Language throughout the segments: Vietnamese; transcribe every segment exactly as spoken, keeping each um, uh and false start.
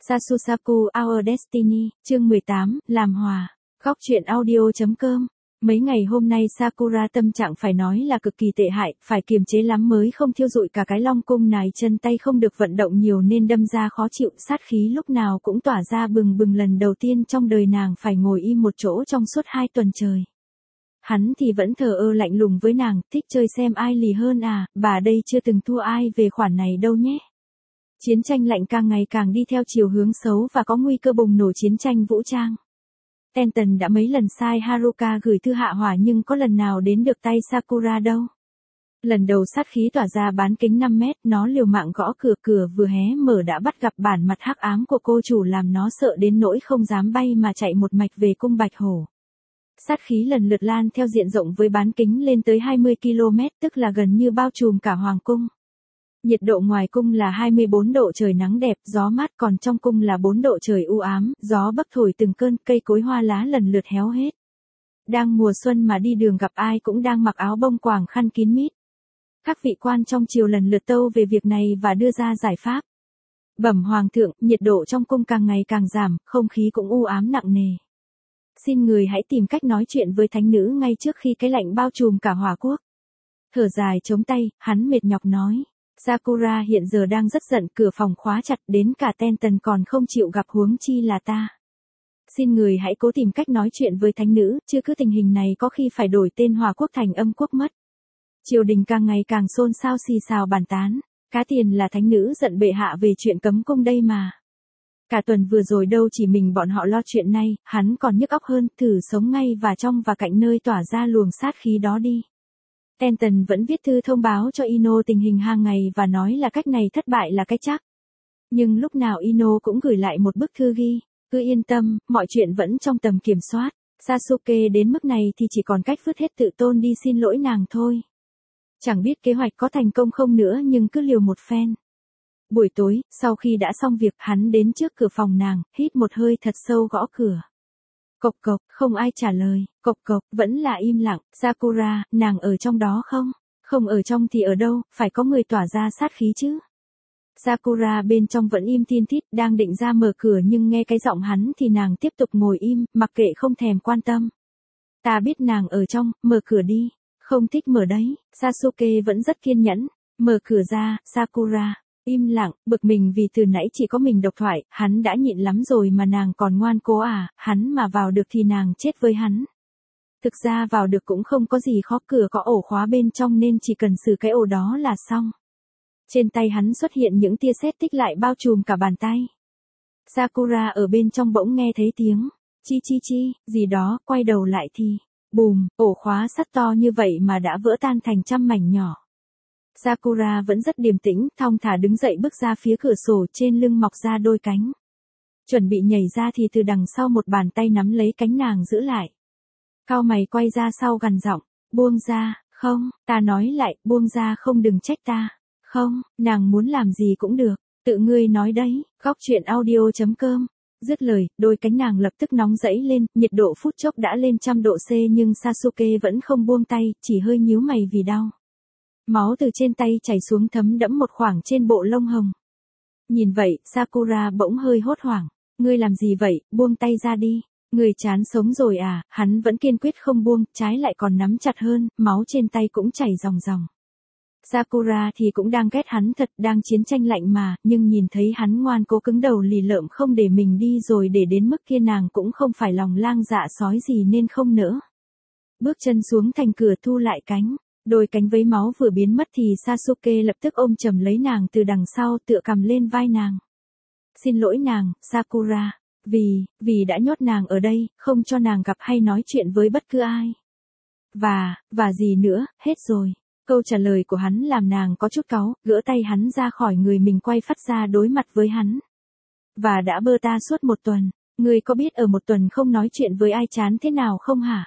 Sasusaku Our Destiny, chương mười tám, làm hòa. Góc truyện audio.com. Mấy ngày hôm nay Sakura tâm trạng phải nói là cực kỳ tệ hại, phải kiềm chế lắm mới không thiêu rụi cả cái long cung này, chân tay không được vận động nhiều nên đâm ra khó chịu, sát khí lúc nào cũng tỏa ra bừng bừng, lần đầu tiên trong đời nàng phải ngồi im một chỗ trong suốt hai tuần trời. Hắn thì vẫn thờ ơ lạnh lùng với nàng, thích chơi xem ai lì hơn à, bà đây chưa từng thua ai về khoản này đâu nhé. Chiến tranh lạnh càng ngày càng đi theo chiều hướng xấu và có nguy cơ bùng nổ chiến tranh vũ trang. Tenten đã mấy lần sai Haruka gửi thư hạ hỏa nhưng có lần nào đến được tay Sakura đâu. Lần đầu sát khí tỏa ra bán kính năm mét, nó liều mạng gõ cửa, cửa vừa hé mở đã bắt gặp bản mặt hắc ám của cô chủ làm nó sợ đến nỗi không dám bay mà chạy một mạch về cung Bạch Hổ. Sát khí lần lượt lan theo diện rộng với bán kính lên tới hai mươi ki lô mét, tức là gần như bao trùm cả hoàng cung. Nhiệt độ ngoài cung là hai mươi bốn độ, trời nắng đẹp, gió mát, còn trong cung là bốn độ, trời u ám, gió bấc thổi từng cơn, cây cối hoa lá lần lượt héo hết. Đang mùa xuân mà đi đường gặp ai cũng đang mặc áo bông quàng khăn kín mít. Các vị quan trong triều lần lượt tâu về việc này và đưa ra giải pháp. Bẩm hoàng thượng, nhiệt độ trong cung càng ngày càng giảm, không khí cũng u ám nặng nề. Xin người hãy tìm cách nói chuyện với thánh nữ ngay trước khi cái lạnh bao trùm cả hỏa quốc. Thở dài chống tay, hắn mệt nhọc nói. Sakura hiện giờ đang rất giận, cửa phòng khóa chặt, đến cả Tenten còn không chịu gặp, huống chi là ta. Xin người hãy cố tìm cách nói chuyện với thánh nữ, chứ cứ tình hình này có khi phải đổi tên Hòa quốc thành Âm quốc mất. Triều đình càng ngày càng xôn xao xì xào bàn tán, cá tiền là thánh nữ giận bệ hạ về chuyện cấm cung đây mà. Cả tuần vừa rồi đâu chỉ mình bọn họ lo chuyện này, hắn còn nhức óc hơn, thử sống ngay và trong và cạnh nơi tỏa ra luồng sát khí đó đi. Tenten vẫn viết thư thông báo cho Ino tình hình hàng ngày và nói là cách này thất bại là cách chắc. Nhưng lúc nào Ino cũng gửi lại một bức thư ghi, cứ yên tâm, mọi chuyện vẫn trong tầm kiểm soát. Sasuke đến mức này thì chỉ còn cách vứt hết tự tôn đi xin lỗi nàng thôi. Chẳng biết kế hoạch có thành công không nữa nhưng cứ liều một phen. Buổi tối, sau khi đã xong việc, hắn đến trước cửa phòng nàng, hít một hơi thật sâu gõ cửa. Cộc cộc, không ai trả lời, cộc cộc, vẫn là im lặng. Sakura, nàng ở trong đó không? Không ở trong thì ở đâu, phải có người tỏa ra sát khí chứ. Sakura bên trong vẫn im thiên thít, đang định ra mở cửa nhưng nghe cái giọng hắn thì nàng tiếp tục ngồi im, mặc kệ không thèm quan tâm. Ta biết nàng ở trong, mở cửa đi. Không thích mở đấy. Sasuke vẫn rất kiên nhẫn. Mở cửa ra, Sakura. Im lặng, bực mình vì từ nãy chỉ có mình độc thoại, hắn đã nhịn lắm rồi mà nàng còn ngoan cố à, hắn mà vào được thì nàng chết với hắn. Thực ra vào được cũng không có gì khó, cửa có ổ khóa bên trong nên chỉ cần xử cái ổ đó là xong. Trên tay hắn xuất hiện những tia sét tích lại bao trùm cả bàn tay. Sakura ở bên trong bỗng nghe thấy tiếng, chi chi chi, gì đó, quay đầu lại thì, bùm, ổ khóa sắt to như vậy mà đã vỡ tan thành trăm mảnh nhỏ. Sakura vẫn rất điềm tĩnh, thong thả đứng dậy bước ra phía cửa sổ, trên lưng mọc ra đôi cánh. Chuẩn bị nhảy ra thì từ đằng sau một bàn tay nắm lấy cánh nàng giữ lại. Cau mày quay ra sau gằn giọng, buông ra, không, ta nói lại, buông ra không, đừng trách ta. Không, nàng muốn làm gì cũng được, tự ngươi nói đấy. Góc truyện audio.com. Dứt lời, đôi cánh nàng lập tức nóng rẫy lên, nhiệt độ phút chốc đã lên trăm độ C nhưng Sasuke vẫn không buông tay, chỉ hơi nhíu mày vì đau. Máu từ trên tay chảy xuống thấm đẫm một khoảng trên bộ lông hồng. Nhìn vậy, Sakura bỗng hơi hốt hoảng. Ngươi làm gì vậy, buông tay ra đi. Người chán sống rồi à, hắn vẫn kiên quyết không buông, trái lại còn nắm chặt hơn, máu trên tay cũng chảy ròng ròng. Sakura thì cũng đang ghét hắn thật, đang chiến tranh lạnh mà, nhưng nhìn thấy hắn ngoan cố cứng đầu lì lợm không để mình đi rồi để đến mức kia nàng cũng không phải lòng lang dạ sói gì nên không nỡ. Bước chân xuống thành cửa, thu lại cánh. Đôi cánh vấy máu vừa biến mất thì Sasuke lập tức ôm chầm lấy nàng từ đằng sau, tựa cầm lên vai nàng. Xin lỗi nàng, Sakura, vì, vì đã nhốt nàng ở đây, không cho nàng gặp hay nói chuyện với bất cứ ai. Và, và gì nữa, hết rồi. Câu trả lời của hắn làm nàng có chút cáu, gỡ tay hắn ra khỏi người mình, quay phắt ra đối mặt với hắn. Và đã bơ ta suốt một tuần, ngươi có biết ở một tuần không nói chuyện với ai chán thế nào không hả?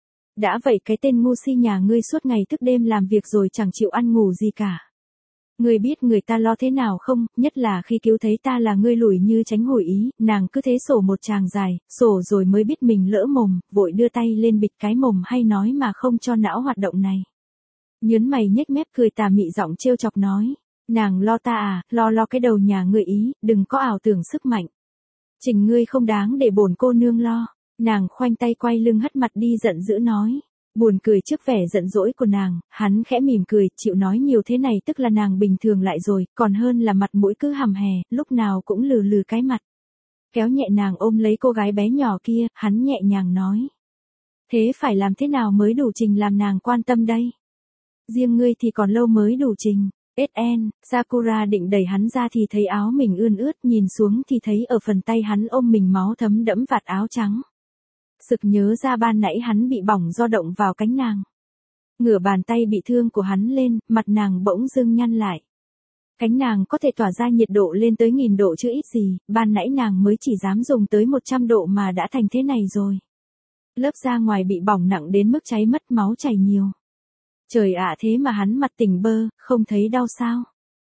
Đã vậy cái tên ngu si nhà ngươi suốt ngày thức đêm làm việc rồi chẳng chịu ăn ngủ gì cả. Ngươi biết người ta lo thế nào không, nhất là khi cứu thấy ta là ngươi lủi như tránh hồi ý, nàng cứ thế sổ một tràng dài, sổ rồi mới biết mình lỡ mồm, vội đưa tay lên bịt cái mồm hay nói mà không cho não hoạt động này. Nhớn mày nhếch mép cười tà mị giọng trêu chọc nói, nàng lo ta à, lo lo cái đầu nhà ngươi ý, đừng có ảo tưởng sức mạnh. Trình ngươi không đáng để bổn cô nương lo. Nàng khoanh tay quay lưng hất mặt đi giận dữ nói. Buồn cười trước vẻ giận dỗi của nàng, hắn khẽ mỉm cười, chịu nói nhiều thế này tức là nàng bình thường lại rồi, còn hơn là mặt mũi cứ hầm hè, lúc nào cũng lừ lừ cái mặt. Kéo nhẹ nàng ôm lấy cô gái bé nhỏ kia, hắn nhẹ nhàng nói. Thế phải làm thế nào mới đủ Trình làm nàng quan tâm đây? Riêng ngươi thì còn lâu mới đủ Trình. ét en, Sakura định đẩy hắn ra thì thấy áo mình ươn ướt, nhìn xuống thì thấy ở phần tay hắn ôm mình máu thấm đẫm vạt áo trắng. Sực nhớ ra ban nãy hắn bị bỏng do động vào cánh nàng. Ngửa bàn tay bị thương của hắn lên, mặt nàng bỗng dưng nhăn lại. Cánh nàng có thể tỏa ra nhiệt độ lên tới nghìn độ chứ ít gì, ban nãy nàng mới chỉ dám dùng tới một trăm độ mà đã thành thế này rồi. Lớp da ngoài bị bỏng nặng đến mức cháy mất máu chảy nhiều. Trời ạ, thế mà hắn mặt tỉnh bơ, không thấy đau sao?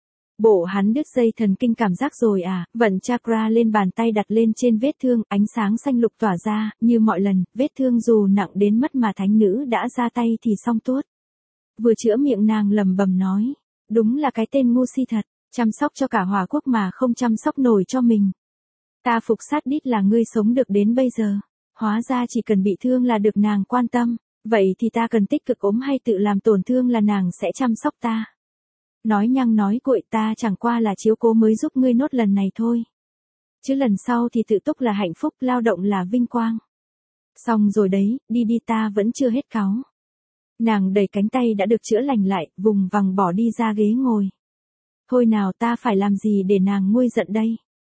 Bộ hắn đứt dây thần kinh cảm giác rồi à? Vận chakra lên bàn tay đặt lên trên vết thương, ánh sáng xanh lục tỏa ra, như mọi lần, vết thương dù nặng đến mất mà thánh nữ đã ra tay thì xong tuốt. Vừa chữa miệng nàng lẩm bẩm nói, đúng là cái tên ngu si thật, chăm sóc cho cả Hòa quốc mà không chăm sóc nổi cho mình. Ta phục sát đít là ngươi sống được đến bây giờ, hóa ra chỉ cần bị thương là được nàng quan tâm. Vậy thì ta cần tích cực ốm hay tự làm tổn thương là nàng sẽ chăm sóc ta. Nói nhăng nói cuội, ta chẳng qua là chiếu cố mới giúp ngươi nốt lần này thôi. Chứ lần sau thì tự túc là hạnh phúc, lao động là vinh quang. Xong rồi đấy, đi đi, ta vẫn chưa hết cáu. Nàng đẩy cánh tay đã được chữa lành lại, vùng vằng bỏ đi ra ghế ngồi. Thôi nào, ta phải làm gì để nàng nguôi giận đây?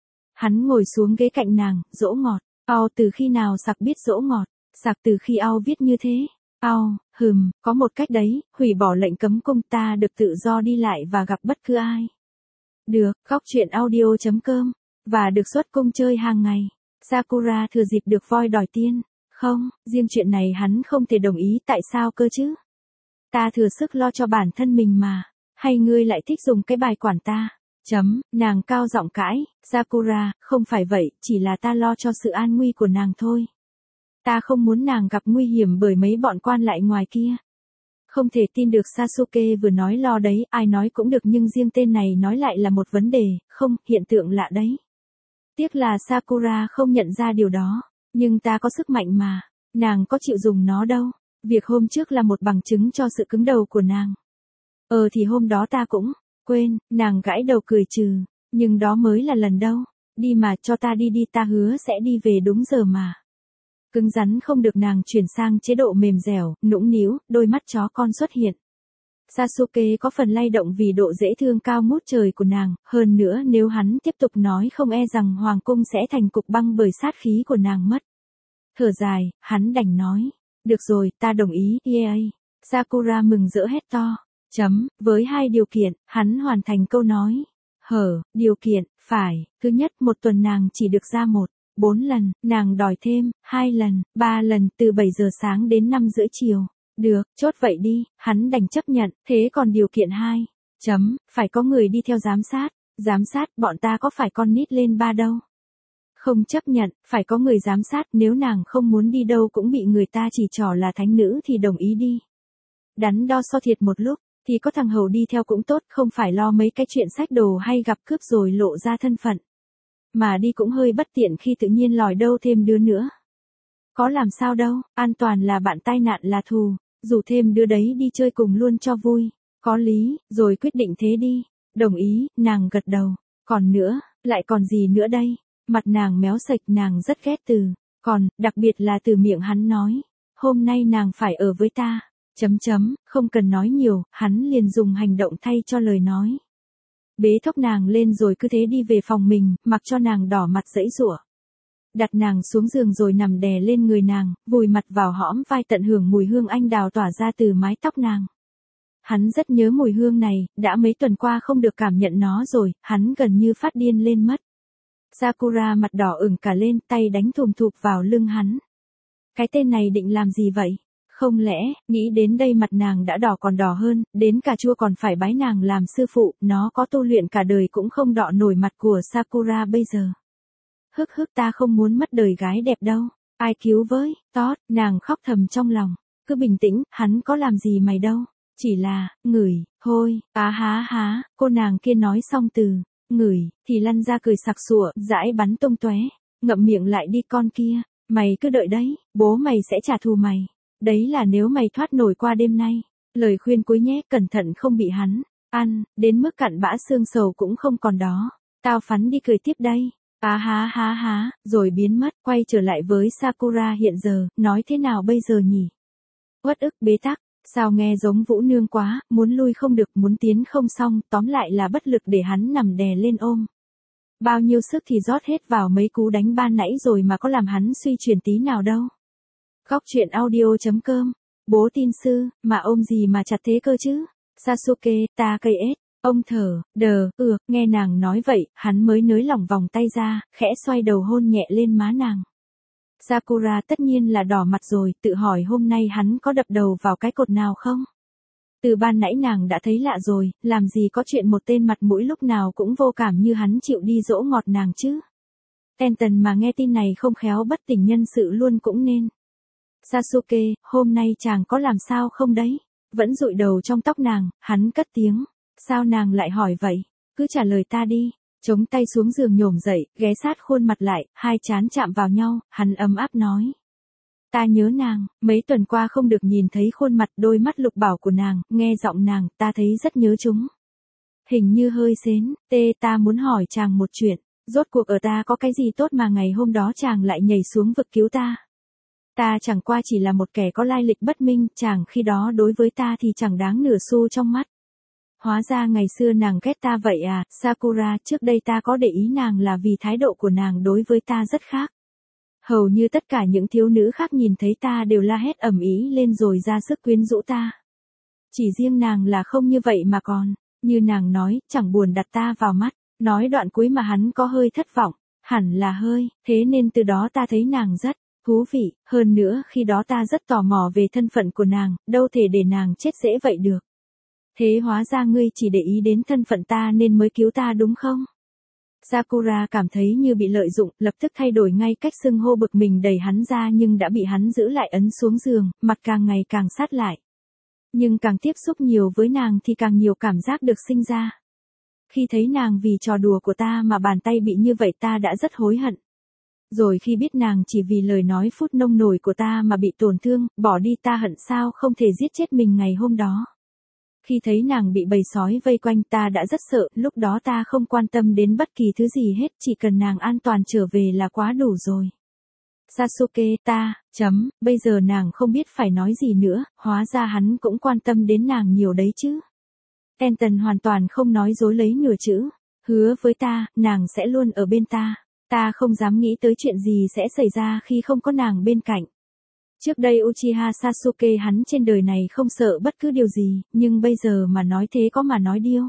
Hắn ngồi xuống ghế cạnh nàng, dỗ ngọt. Ao, từ khi nào Sặc biết dỗ ngọt? Sặc từ khi Ao viết như thế. Ao, hừm, có một cách đấy, hủy bỏ lệnh cấm cung, ta được tự do đi lại và gặp bất cứ ai. Được, góc truyện audio chấm com. Và được xuất cung chơi hàng ngày. Sakura thừa dịp được voi đòi tiên. Không, riêng chuyện này hắn không thể đồng ý, tại sao cơ chứ? Ta thừa sức lo cho bản thân mình mà. Hay ngươi lại thích dùng cái bài quản ta? Chấm, nàng cao giọng cãi. Sakura, không phải vậy, chỉ là ta lo cho sự an nguy của nàng thôi. Ta không muốn nàng gặp nguy hiểm bởi mấy bọn quan lại ngoài kia. Không thể tin được Sasuke vừa nói lo đấy, ai nói cũng được nhưng riêng tên này nói lại là một vấn đề, không, hiện tượng lạ đấy. Tiếc là Sakura không nhận ra điều đó, nhưng ta có sức mạnh mà, nàng có chịu dùng nó đâu. Việc hôm trước là một bằng chứng cho sự cứng đầu của nàng. Ờ thì hôm đó ta cũng, quên, nàng gãi đầu cười trừ, nhưng đó mới là lần đâu. Đi mà, cho ta đi đi, ta hứa sẽ đi về đúng giờ mà. Cứng rắn không được, nàng chuyển sang chế độ mềm dẻo, nũng níu, đôi mắt chó con xuất hiện. Sasuke có phần lay động vì độ dễ thương cao ngút trời của nàng, hơn nữa nếu hắn tiếp tục nói không e rằng hoàng cung sẽ thành cục băng bởi sát khí của nàng mất. Thở dài, hắn đành nói, được rồi, ta đồng ý, yeah. Sakura mừng rỡ hét to, chấm, với hai điều kiện, hắn hoàn thành câu nói. Hở, điều kiện, phải, thứ nhất, một tuần nàng chỉ được ra một. Bốn lần, nàng đòi thêm, hai lần, ba lần, từ bảy giờ sáng đến năm rưỡi chiều. Được, chốt vậy đi, hắn đành chấp nhận, thế còn điều kiện hai, chấm, phải có người đi theo giám sát, giám sát, bọn ta có phải con nít lên ba đâu. Không chấp nhận, phải có người giám sát, nếu nàng không muốn đi đâu cũng bị người ta chỉ trỏ là thánh nữ thì đồng ý đi. Đắn đo so thiệt một lúc, thì có thằng hầu đi theo cũng tốt, không phải lo mấy cái chuyện xách đồ hay gặp cướp rồi lộ ra thân phận. Mà đi cũng hơi bất tiện khi tự nhiên lòi đâu thêm đứa nữa. Có làm sao đâu, an toàn là bạn, tai nạn là thù, rủ thêm đứa đấy đi chơi cùng luôn cho vui. Có lý, rồi quyết định thế đi. Đồng ý, nàng gật đầu. Còn nữa, lại còn gì nữa đây? Mặt nàng méo sạch, nàng rất ghét từ. Còn, đặc biệt là từ miệng hắn nói. Hôm nay nàng phải ở với ta. Chấm chấm, không cần nói nhiều, hắn liền dùng hành động thay cho lời nói. Bế thốc nàng lên rồi cứ thế đi về phòng mình, mặc cho nàng đỏ mặt giãy giụa. Đặt nàng xuống giường rồi nằm đè lên người nàng, vùi mặt vào hõm vai tận hưởng mùi hương anh đào tỏa ra từ mái tóc nàng. Hắn rất nhớ mùi hương này, đã mấy tuần qua không được cảm nhận nó rồi, hắn gần như phát điên lên mất. Sakura mặt đỏ ửng cả lên, tay đánh thùm thụp vào lưng hắn. Cái tên này định làm gì vậy? Không lẽ, nghĩ đến đây mặt nàng đã đỏ còn đỏ hơn, đến cà chua còn phải bái nàng làm sư phụ, nó có tu luyện cả đời cũng không đọ nổi mặt của Sakura bây giờ. Hức hức, ta không muốn mất đời gái đẹp đâu, ai cứu với, tót, nàng khóc thầm trong lòng, cứ bình tĩnh, hắn có làm gì mày đâu, chỉ là, ngửi, thôi, á há há, cô nàng kia nói xong từ, ngửi, thì lăn ra cười sặc sụa, dãi bắn tung tóe. ngậm miệng lại đi con kia, mày cứ đợi đấy, bố mày sẽ trả thù mày. Đấy là nếu mày thoát nổi qua đêm nay. Lời khuyên cuối nhé, cẩn thận không bị hắn ăn, đến mức cặn bã xương sầu cũng không còn đó. Tao phắn đi cười tiếp đây. Á há há há, rồi biến mất, quay trở lại với Sakura hiện giờ, nói thế nào bây giờ nhỉ? Uất ức bế tắc, sao nghe giống Vũ Nương quá, muốn lui không được, muốn tiến không xong, tóm lại là bất lực để hắn nằm đè lên ôm. Bao nhiêu sức thì rót hết vào mấy cú đánh ban nãy rồi mà có làm hắn suy chuyển tí nào đâu. Góc truyện audio.com, bố tin sư, mà ôm gì mà chặt thế cơ chứ? Sasuke, ta cây ết. Ông thở, đờ, ừ, nghe nàng nói vậy, hắn mới nới lỏng vòng tay ra, khẽ xoay đầu hôn nhẹ lên má nàng. Sakura tất nhiên là đỏ mặt rồi, tự hỏi hôm nay hắn có đập đầu vào cái cột nào không? Từ ban nãy nàng đã thấy lạ rồi, làm gì có chuyện một tên mặt mũi lúc nào cũng vô cảm như hắn chịu đi dỗ ngọt nàng chứ. Tenten mà nghe tin này không khéo bất tỉnh nhân sự luôn cũng nên. Sasuke, hôm nay chàng có làm sao không đấy? Vẫn dụi đầu trong tóc nàng, hắn cất tiếng. Sao nàng lại hỏi vậy? Cứ trả lời ta đi. Chống tay xuống giường nhổm dậy, ghé sát khuôn mặt lại, hai trán chạm vào nhau, hắn ấm áp nói. Ta nhớ nàng, mấy tuần qua không được nhìn thấy khuôn mặt đôi mắt lục bảo của nàng, nghe giọng nàng, ta thấy rất nhớ chúng. Hình như hơi xến, tê ta muốn hỏi chàng một chuyện, rốt cuộc ở ta có cái gì tốt mà ngày hôm đó chàng lại nhảy xuống vực cứu ta. Ta chẳng qua chỉ là một kẻ có lai lịch bất minh, chàng khi đó đối với ta thì chẳng đáng nửa xu trong mắt. Hóa ra ngày xưa nàng ghét ta vậy à, Sakura, trước đây ta có để ý nàng là vì thái độ của nàng đối với ta rất khác. Hầu như tất cả những thiếu nữ khác nhìn thấy ta đều la hét ầm ĩ lên rồi ra sức quyến rũ ta. Chỉ riêng nàng là không như vậy mà còn, như nàng nói, chẳng buồn đặt ta vào mắt, nói đoạn cuối mà hắn có hơi thất vọng, hẳn là hơi, thế nên từ đó ta thấy nàng rất thú vị, hơn nữa khi đó ta rất tò mò về thân phận của nàng, đâu thể để nàng chết dễ vậy được. Thế hóa ra ngươi chỉ để ý đến thân phận ta nên mới cứu ta đúng không? Sakura cảm thấy như bị lợi dụng, lập tức thay đổi ngay cách xưng hô, bực mình đẩy hắn ra nhưng đã bị hắn giữ lại ấn xuống giường, mặt càng ngày càng sát lại. Nhưng càng tiếp xúc nhiều với nàng thì càng nhiều cảm giác được sinh ra. Khi thấy nàng vì trò đùa của ta mà bàn tay bị như vậy ta đã rất hối hận. Rồi khi biết nàng chỉ vì lời nói phút nông nổi của ta mà bị tổn thương, bỏ đi ta hận sao không thể giết chết mình ngày hôm đó. Khi thấy nàng bị bầy sói vây quanh ta đã rất sợ, lúc đó ta không quan tâm đến bất kỳ thứ gì hết, chỉ cần nàng an toàn trở về là quá đủ rồi. Sasuke, ta, chấm, bây giờ nàng không biết phải nói gì nữa, hóa ra hắn cũng quan tâm đến nàng nhiều đấy chứ. Tenten hoàn toàn không nói dối lấy nửa chữ, hứa với ta, nàng sẽ luôn ở bên ta, ta không dám nghĩ tới chuyện gì sẽ xảy ra khi không có nàng bên cạnh. Trước đây Uchiha Sasuke hắn trên đời này không sợ bất cứ điều gì, nhưng bây giờ mà nói thế có mà nói điêu.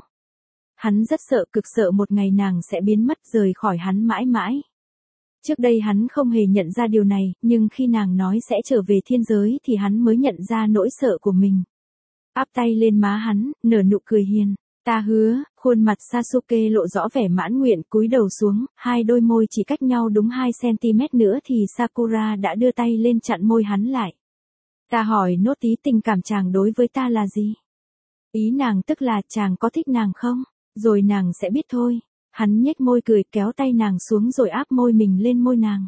Hắn rất sợ, cực sợ một ngày nàng sẽ biến mất rời khỏi hắn mãi mãi. Trước đây hắn không hề nhận ra điều này, nhưng khi nàng nói sẽ trở về thiên giới thì hắn mới nhận ra nỗi sợ của mình. Áp tay lên má hắn, nở nụ cười hiền. Ta hứa, khuôn mặt Sasuke lộ rõ vẻ mãn nguyện, cúi đầu xuống, hai đôi môi chỉ cách nhau đúng hai xăng-ti-mét nữa thì Sakura đã đưa tay lên chặn môi hắn lại. Ta hỏi nốt tí, tình cảm chàng đối với ta là gì? Ý nàng tức là chàng có thích nàng không? Rồi nàng sẽ biết thôi. Hắn nhếch môi cười, kéo tay nàng xuống rồi áp môi mình lên môi nàng.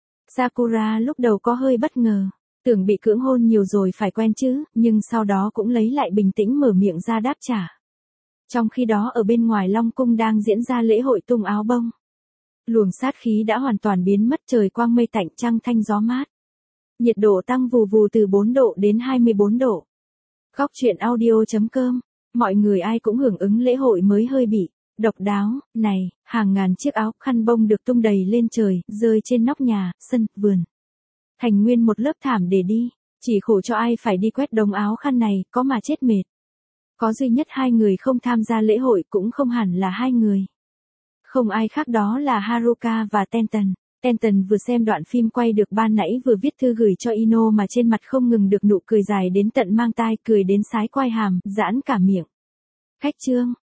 Sakura lúc đầu có hơi bất ngờ, tưởng bị cưỡng hôn nhiều rồi phải quen chứ, nhưng sau đó cũng lấy lại bình tĩnh mở miệng ra đáp trả. Trong khi đó ở bên ngoài Long Cung đang diễn ra lễ hội tung áo bông. Luồng sát khí đã hoàn toàn biến mất, trời quang mây tạnh, trăng thanh gió mát. Nhiệt độ tăng vù vù từ bốn độ đến hai mươi bốn độ. Góc truyện audio.com, mọi người ai cũng hưởng ứng lễ hội mới hơi bị độc đáo này, hàng ngàn chiếc áo khăn bông được tung đầy lên trời, rơi trên nóc nhà, sân, vườn. Thành nguyên một lớp thảm để đi, chỉ khổ cho ai phải đi quét đống áo khăn này, có mà chết mệt. Có duy nhất hai người không tham gia lễ hội, cũng không hẳn là hai người. Không ai khác, đó là Haruka và Tenten. Tenten vừa xem đoạn phim quay được ban nãy vừa viết thư gửi cho Ino mà trên mặt không ngừng được nụ cười dài đến tận mang tai, cười đến sái quai hàm, giãn cả miệng. Khách trương,